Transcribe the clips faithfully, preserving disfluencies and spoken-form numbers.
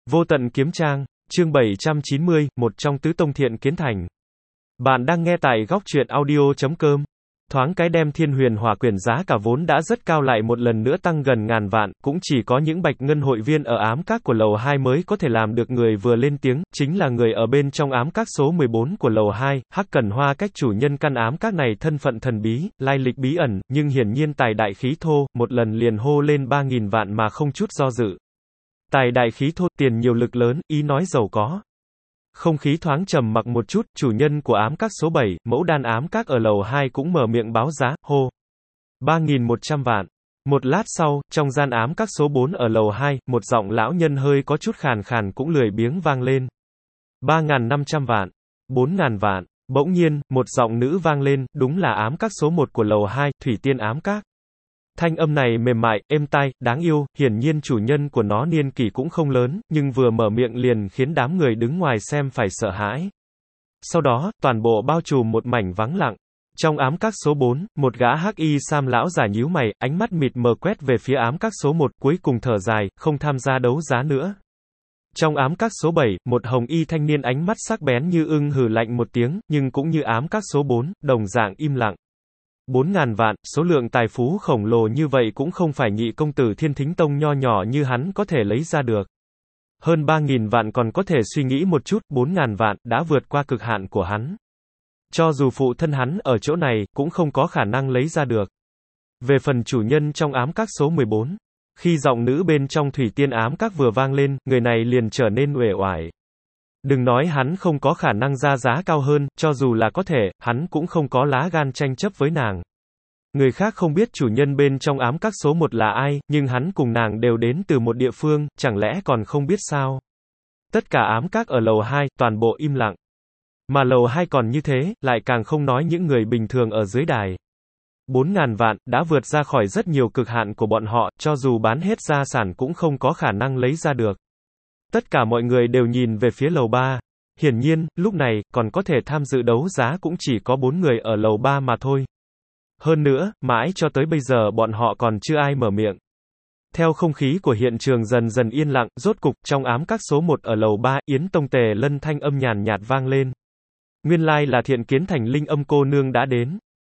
Vô tận kiếm trang, chương bảy trăm chín mươi, một trong tứ tông Thiện Kiến Thành. Bạn đang nghe tại góc truyện audio chấm com. Thoáng cái đem Thiên Huyền Hỏa Quyển giá cả vốn đã rất cao lại một lần nữa tăng gần ngàn vạn, cũng chỉ có những bạch ngân hội viên ở ám các của lầu hai mới có thể làm được. Người vừa lên tiếng, chính là người ở bên trong ám các số mười bốn của lầu hai, Hắc Cần Hoa. Cách chủ nhân căn ám các này thân phận thần bí, lai lịch bí ẩn, nhưng hiển nhiên tài đại khí thô, một lần liền hô lên ba nghìn vạn mà không chút do dự. Tài đại khí thô, tiền nhiều lực lớn, ý nói giàu có. Không khí thoáng trầm mặc một chút, chủ nhân của ám các số bảy, Mẫu Đan ám các ở lầu hai cũng mở miệng báo giá, hô. ba nghìn một trăm vạn. Một lát sau, trong gian ám các số bốn ở lầu hai, một giọng lão nhân hơi có chút khàn khàn cũng lười biếng vang lên. ba nghìn năm trăm vạn. bốn nghìn vạn. Bỗng nhiên, một giọng nữ vang lên, đúng là ám các số một của lầu hai, Thủy Tiên ám các. Thanh âm này mềm mại, êm tai, đáng yêu, hiển nhiên chủ nhân của nó niên kỷ cũng không lớn, nhưng vừa mở miệng liền khiến đám người đứng ngoài xem phải sợ hãi. Sau đó, toàn bộ bao trùm một mảnh vắng lặng. Trong ám các số bốn, một gã hắc y sam lão giả nhíu mày, ánh mắt mịt mờ quét về phía ám các số một, cuối cùng thở dài, không tham gia đấu giá nữa. Trong ám các số bảy, một hồng y thanh niên ánh mắt sắc bén như ưng hừ lạnh một tiếng, nhưng cũng như ám các số bốn, đồng dạng im lặng. bốn nghìn vạn, số lượng tài phú khổng lồ như vậy cũng không phải nhị công tử Thiên Thính Tông nho nhỏ như hắn có thể lấy ra được. Hơn ba nghìn vạn còn có thể suy nghĩ một chút, bốn nghìn vạn, đã vượt qua cực hạn của hắn. Cho dù phụ thân hắn ở chỗ này, cũng không có khả năng lấy ra được. Về phần chủ nhân trong ám các số mười bốn, khi giọng nữ bên trong Thủy Tiên ám các vừa vang lên, người này liền trở nên uể oải. Đừng nói hắn không có khả năng ra giá cao hơn, cho dù là có thể, hắn cũng không có lá gan tranh chấp với nàng. Người khác không biết chủ nhân bên trong ám các số một là ai, nhưng hắn cùng nàng đều đến từ một địa phương, chẳng lẽ còn không biết sao? Tất cả ám các ở lầu hai, toàn bộ im lặng. Mà lầu hai còn như thế, lại càng không nói những người bình thường ở dưới đài. bốn nghìn vạn, đã vượt ra khỏi rất nhiều cực hạn của bọn họ, cho dù bán hết gia sản cũng không có khả năng lấy ra được. Tất cả mọi người đều nhìn về phía lầu ba. Hiển nhiên, lúc này, còn có thể tham dự đấu giá cũng chỉ có bốn người ở lầu ba mà thôi. Hơn nữa, mãi cho tới bây giờ bọn họ còn chưa ai mở miệng. Theo không khí của hiện trường dần dần yên lặng, rốt cục, trong ám các số một ở lầu ba, Yến Tông Tề Lân thanh âm nhàn nhạt vang lên. Nguyên lai là Thiện Kiến Thành Linh Âm cô nương đã đến.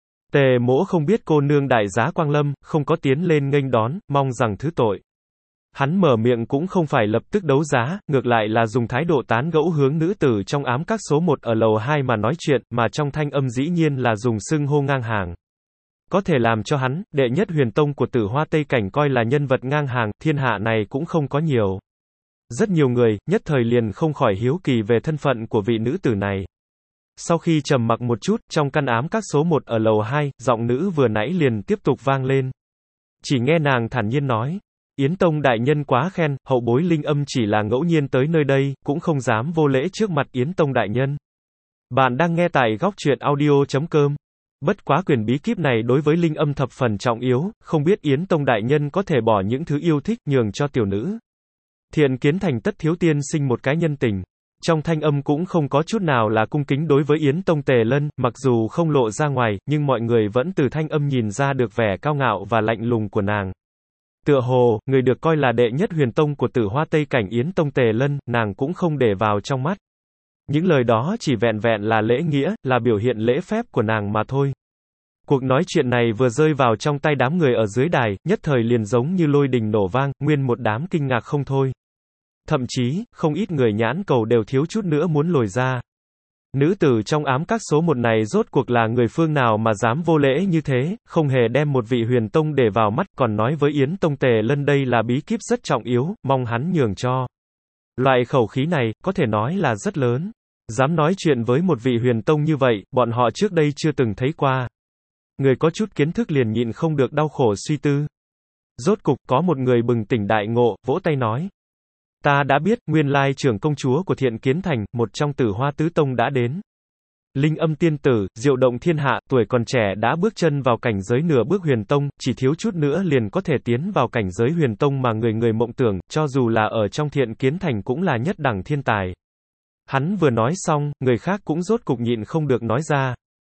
Tề Mỗ không biết cô nương đại giá quang lâm, không có tiến lên nghênh đón, mong rằng thứ tội. Hắn mở miệng cũng không phải lập tức đấu giá, ngược lại là dùng thái độ tán gẫu hướng nữ tử trong ám các số một ở lầu hai mà nói chuyện, mà trong thanh âm dĩ nhiên là dùng xưng hô ngang hàng. Có thể làm cho hắn, đệ nhất huyền tông của Tử Hoa Tây Cảnh coi là nhân vật ngang hàng, thiên hạ này cũng không có nhiều. Rất nhiều người, nhất thời liền không khỏi hiếu kỳ về thân phận của vị nữ tử này. Sau khi trầm mặc một chút, trong căn ám các số một ở lầu hai, giọng nữ vừa nãy liền tiếp tục vang lên. Chỉ nghe nàng thản nhiên nói. Yến Tông đại nhân quá khen, hậu bối Linh Âm chỉ là ngẫu nhiên tới nơi đây, cũng không dám vô lễ trước mặt Yến Tông đại nhân. Bạn đang nghe tại góc truyện audio chấm com. Bất quá quyền bí kíp này đối với Linh Âm thập phần trọng yếu, không biết Yến Tông đại nhân có thể bỏ những thứ yêu thích nhường cho tiểu nữ. Thiện Kiến Thành tất thiếu tiên sinh một cái nhân tình. Trong thanh âm cũng không có chút nào là cung kính đối với Yến Tông Tề Lân, mặc dù không lộ ra ngoài, nhưng mọi người vẫn từ thanh âm nhìn ra được vẻ cao ngạo và lạnh lùng của nàng. Tựa hồ, người được coi là đệ nhất huyền tông của Tử Hoa Tây Cảnh Yến Tông Tề Lân, nàng cũng không để vào trong mắt. Những lời đó chỉ vẹn vẹn là lễ nghĩa, là biểu hiện lễ phép của nàng mà thôi. Cuộc nói chuyện này vừa rơi vào trong tay đám người ở dưới đài, nhất thời liền giống như lôi đình nổ vang, nguyên một đám kinh ngạc không thôi. Thậm chí, không ít người nhãn cầu đều thiếu chút nữa muốn lồi ra. Nữ tử trong ám các số một này rốt cuộc là người phương nào mà dám vô lễ như thế, không hề đem một vị huyền tông để vào mắt, còn nói với Yến Tông Tề Lân đây là bí kíp rất trọng yếu, mong hắn nhường cho. Loại khẩu khí này, có thể nói là rất lớn. Dám nói chuyện với một vị huyền tông như vậy, bọn họ trước đây chưa từng thấy qua. Người có chút kiến thức liền nhịn không được đau khổ suy tư. Rốt cục, có một người bừng tỉnh đại ngộ, vỗ tay nói. Ta đã biết, nguyên lai trưởng công chúa của Thiện Kiến Thành, một trong Tử Hoa Tứ Tông đã đến. Linh Âm tiên tử, diệu động thiên hạ, tuổi còn trẻ đã bước chân vào cảnh giới nửa bước huyền tông, chỉ thiếu chút nữa liền có thể tiến vào cảnh giới huyền tông mà người người mộng tưởng, cho dù là ở trong Thiện Kiến Thành cũng là nhất đẳng thiên tài. Hắn vừa nói xong, người khác cũng rốt cục nhịn không được nói ra.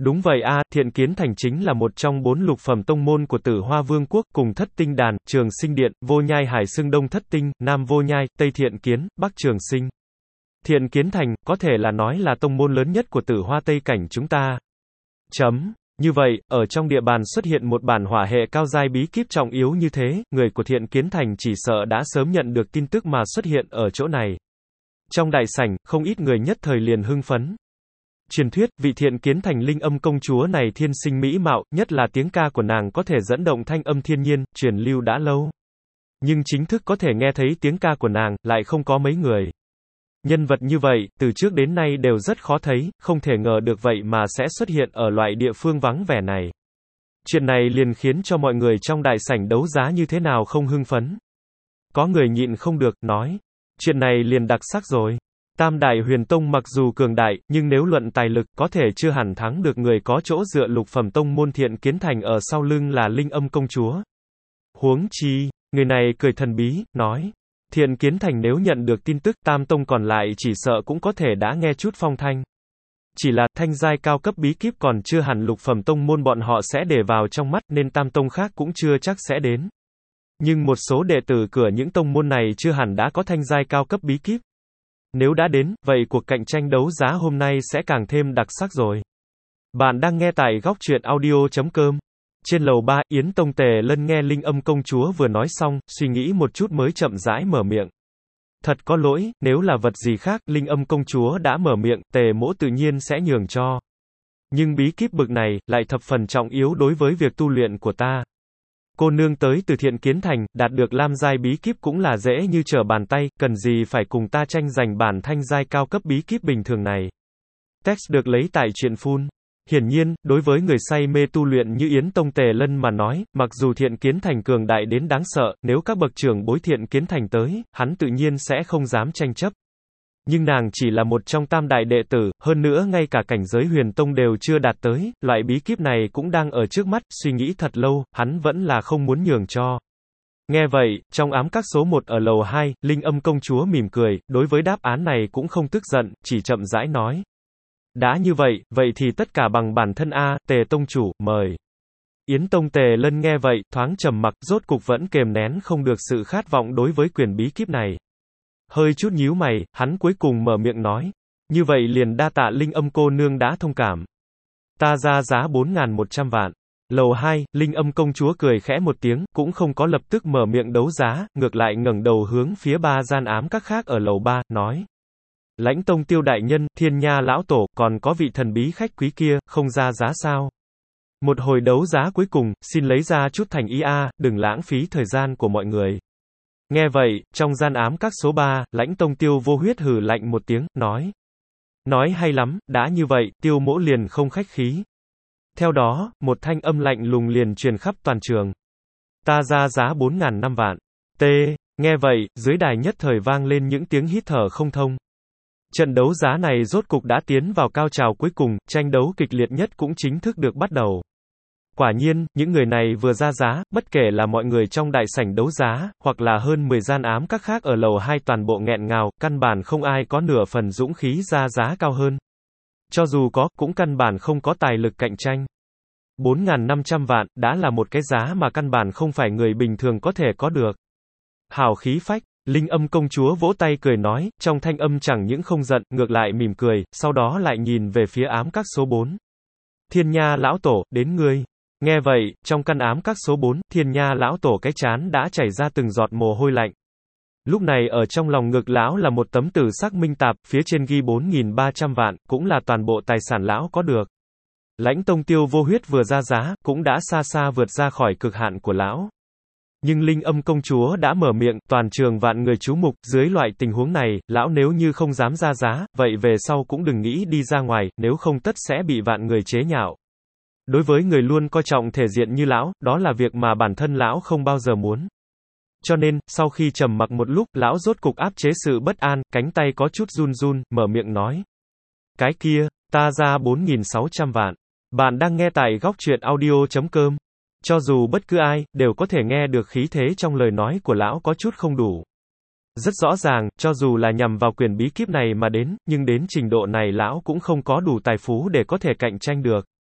Đúng vậy a, Thiện Kiến Thành chính là một trong bốn lục phẩm tông môn của Tử Hoa Vương quốc, cùng Thất Tinh Đàn, Trường Sinh Điện, Vô Nhai Hải Xưng Đông Thất Tinh, Nam Vô Nhai, Tây Thiện Kiến, Bắc Trường Sinh. Thiện Kiến Thành, có thể là nói là tông môn lớn nhất của Tử Hoa Tây cảnh chúng ta. Chấm. Như vậy, ở trong địa bàn xuất hiện một bản hỏa hệ cao giai bí kíp trọng yếu như thế, người của Thiện Kiến Thành chỉ sợ đã sớm nhận được tin tức mà xuất hiện ở chỗ này. Trong đại sảnh, không ít người nhất thời liền hưng phấn. Truyền thuyết, vị Thiện Kiến Thành linh âm công chúa này thiên sinh mỹ mạo, nhất là tiếng ca của nàng có thể dẫn động thanh âm thiên nhiên, truyền lưu đã lâu. Nhưng chính thức có thể nghe thấy tiếng ca của nàng, lại không có mấy người. Nhân vật như vậy, từ trước đến nay đều rất khó thấy, không thể ngờ được vậy mà sẽ xuất hiện ở loại địa phương vắng vẻ này. Chuyện này liền khiến cho mọi người trong đại sảnh đấu giá như thế nào không hưng phấn. Có người nhịn không được, nói, chuyện này liền đặc sắc rồi. Tam Đại Huyền Tông mặc dù cường đại, nhưng nếu luận tài lực, có thể chưa hẳn thắng được người có chỗ dựa lục phẩm tông môn Thiện Kiến Thành ở sau lưng là linh âm công chúa. Huống chi, người này cười thần bí, nói, Thiện Kiến Thành nếu nhận được tin tức Tam Tông còn lại chỉ sợ cũng có thể đã nghe chút phong thanh. Chỉ là, thanh giai cao cấp bí kíp còn chưa hẳn lục phẩm tông môn bọn họ sẽ để vào trong mắt nên Tam Tông khác cũng chưa chắc sẽ đến. Nhưng một số đệ tử cửa những tông môn này chưa hẳn đã có thanh giai cao cấp bí kíp. Nếu đã đến, vậy cuộc cạnh tranh đấu giá hôm nay sẽ càng thêm đặc sắc rồi. Bạn đang nghe tại góc truyện audio chấm com. Trên lầu ba, Yến Tông Tề Lân nghe linh âm công chúa vừa nói xong, suy nghĩ một chút mới chậm rãi mở miệng. Thật có lỗi, nếu là vật gì khác, linh âm công chúa đã mở miệng, Tề mỗ tự nhiên sẽ nhường cho. Nhưng bí kíp bực này, lại thập phần trọng yếu đối với việc tu luyện của ta. Cô nương tới từ Thiện Kiến Thành, đạt được lam giai bí kíp cũng là dễ như trở bàn tay, cần gì phải cùng ta tranh giành bản thanh giai cao cấp bí kíp bình thường này. Text được lấy tại truyện phun. Hiển nhiên, đối với người say mê tu luyện như Yến Tông Tề Lân mà nói, mặc dù Thiện Kiến Thành cường đại đến đáng sợ, nếu các bậc trưởng bối Thiện Kiến Thành tới, hắn tự nhiên sẽ không dám tranh chấp. Nhưng nàng chỉ là một trong tam đại đệ tử, hơn nữa ngay cả cảnh giới huyền tông đều chưa đạt tới, loại bí kíp này cũng đang ở trước mắt, suy nghĩ thật lâu, hắn vẫn là không muốn nhường cho. Nghe vậy, trong ám các số một ở lầu hai, linh âm công chúa mỉm cười, đối với đáp án này cũng không tức giận, chỉ chậm rãi nói. Đã như vậy, vậy thì tất cả bằng bản thân a, Tề tông chủ, mời. Yến Tông Tề Lân nghe vậy, thoáng trầm mặc, rốt cục vẫn kềm nén không được sự khát vọng đối với quyền bí kíp này. Hơi chút nhíu mày, hắn cuối cùng mở miệng nói. Như vậy liền đa tạ linh âm cô nương đã thông cảm. Ta ra giá bốn nghìn một trăm vạn. Lầu hai, linh âm công chúa cười khẽ một tiếng, cũng không có lập tức mở miệng đấu giá, ngược lại ngẩng đầu hướng phía ba gian ám các khác ở lầu ba, nói. Lãnh Tông Tiêu đại nhân, Thiên Nha lão tổ, còn có vị thần bí khách quý kia, không ra giá sao? Một hồi đấu giá cuối cùng, xin lấy ra chút thành ý a, đừng lãng phí thời gian của mọi người. Nghe vậy, trong gian ám các số ba, Lãnh Tông Tiêu vô huyết hừ lạnh một tiếng, nói. Nói hay lắm, đã như vậy, Tiêu mỗ liền không khách khí. Theo đó, một thanh âm lạnh lùng liền truyền khắp toàn trường. Ta ra giá bốn nghìn năm vạn. T. Nghe vậy, dưới đài nhất thời vang lên những tiếng hít thở không thông. Trận đấu giá này rốt cục đã tiến vào cao trào cuối cùng, tranh đấu kịch liệt nhất cũng chính thức được bắt đầu. Quả nhiên, những người này vừa ra giá, bất kể là mọi người trong đại sảnh đấu giá, hoặc là hơn mười gian ám các khác ở lầu hai toàn bộ nghẹn ngào, căn bản không ai có nửa phần dũng khí ra giá cao hơn. Cho dù có, cũng căn bản không có tài lực cạnh tranh. bốn nghìn năm trăm vạn, đã là một cái giá mà căn bản không phải người bình thường có thể có được. Hào khí phách. Linh âm công chúa vỗ tay cười nói, trong thanh âm chẳng những không giận, ngược lại mỉm cười, sau đó lại nhìn về phía ám các số bốn. Thiên Nha lão tổ, đến ngươi. Nghe vậy, trong căn ám các số bốn, Thiên Nha lão tổ cái chán đã chảy ra từng giọt mồ hôi lạnh. Lúc này ở trong lòng ngực lão là một tấm tử sắc minh tạp, phía trên ghi bốn nghìn ba trăm vạn, cũng là toàn bộ tài sản lão có được. Lãnh Tông Tiêu vô huyết vừa ra giá, cũng đã xa xa vượt ra khỏi cực hạn của lão. Nhưng linh âm công chúa đã mở miệng, toàn trường vạn người chú mục, dưới loại tình huống này, lão nếu như không dám ra giá, vậy về sau cũng đừng nghĩ đi ra ngoài, nếu không tất sẽ bị vạn người chế nhạo. Đối với người luôn coi trọng thể diện như lão, đó là việc mà bản thân lão không bao giờ muốn. Cho nên, sau khi trầm mặc một lúc, lão rốt cục áp chế sự bất an, cánh tay có chút run run, mở miệng nói. Cái kia, ta ra bốn nghìn sáu trăm vạn. Bạn đang nghe tại góc truyện audio chấm com. Cho dù bất cứ ai, đều có thể nghe được khí thế trong lời nói của lão có chút không đủ. Rất rõ ràng, cho dù là nhằm vào quyền bí kíp này mà đến, nhưng đến trình độ này lão cũng không có đủ tài phú để có thể cạnh tranh được.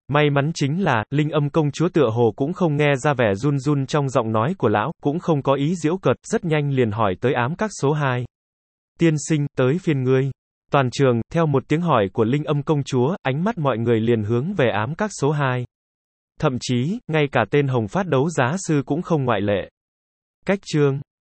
May mắn chính là, Linh Âm công chúa tựa hồ cũng không nghe ra vẻ run run trong giọng nói của lão, cũng không có ý giễu cợt, rất nhanh liền hỏi tới ám các số hai. Tiên sinh, tới phiên ngươi. Toàn trường, theo một tiếng hỏi của Linh Âm công chúa, ánh mắt mọi người liền hướng về ám các số hai. Thậm chí, ngay cả tên Hồng Phát đấu giá sư cũng không ngoại lệ. Cách chương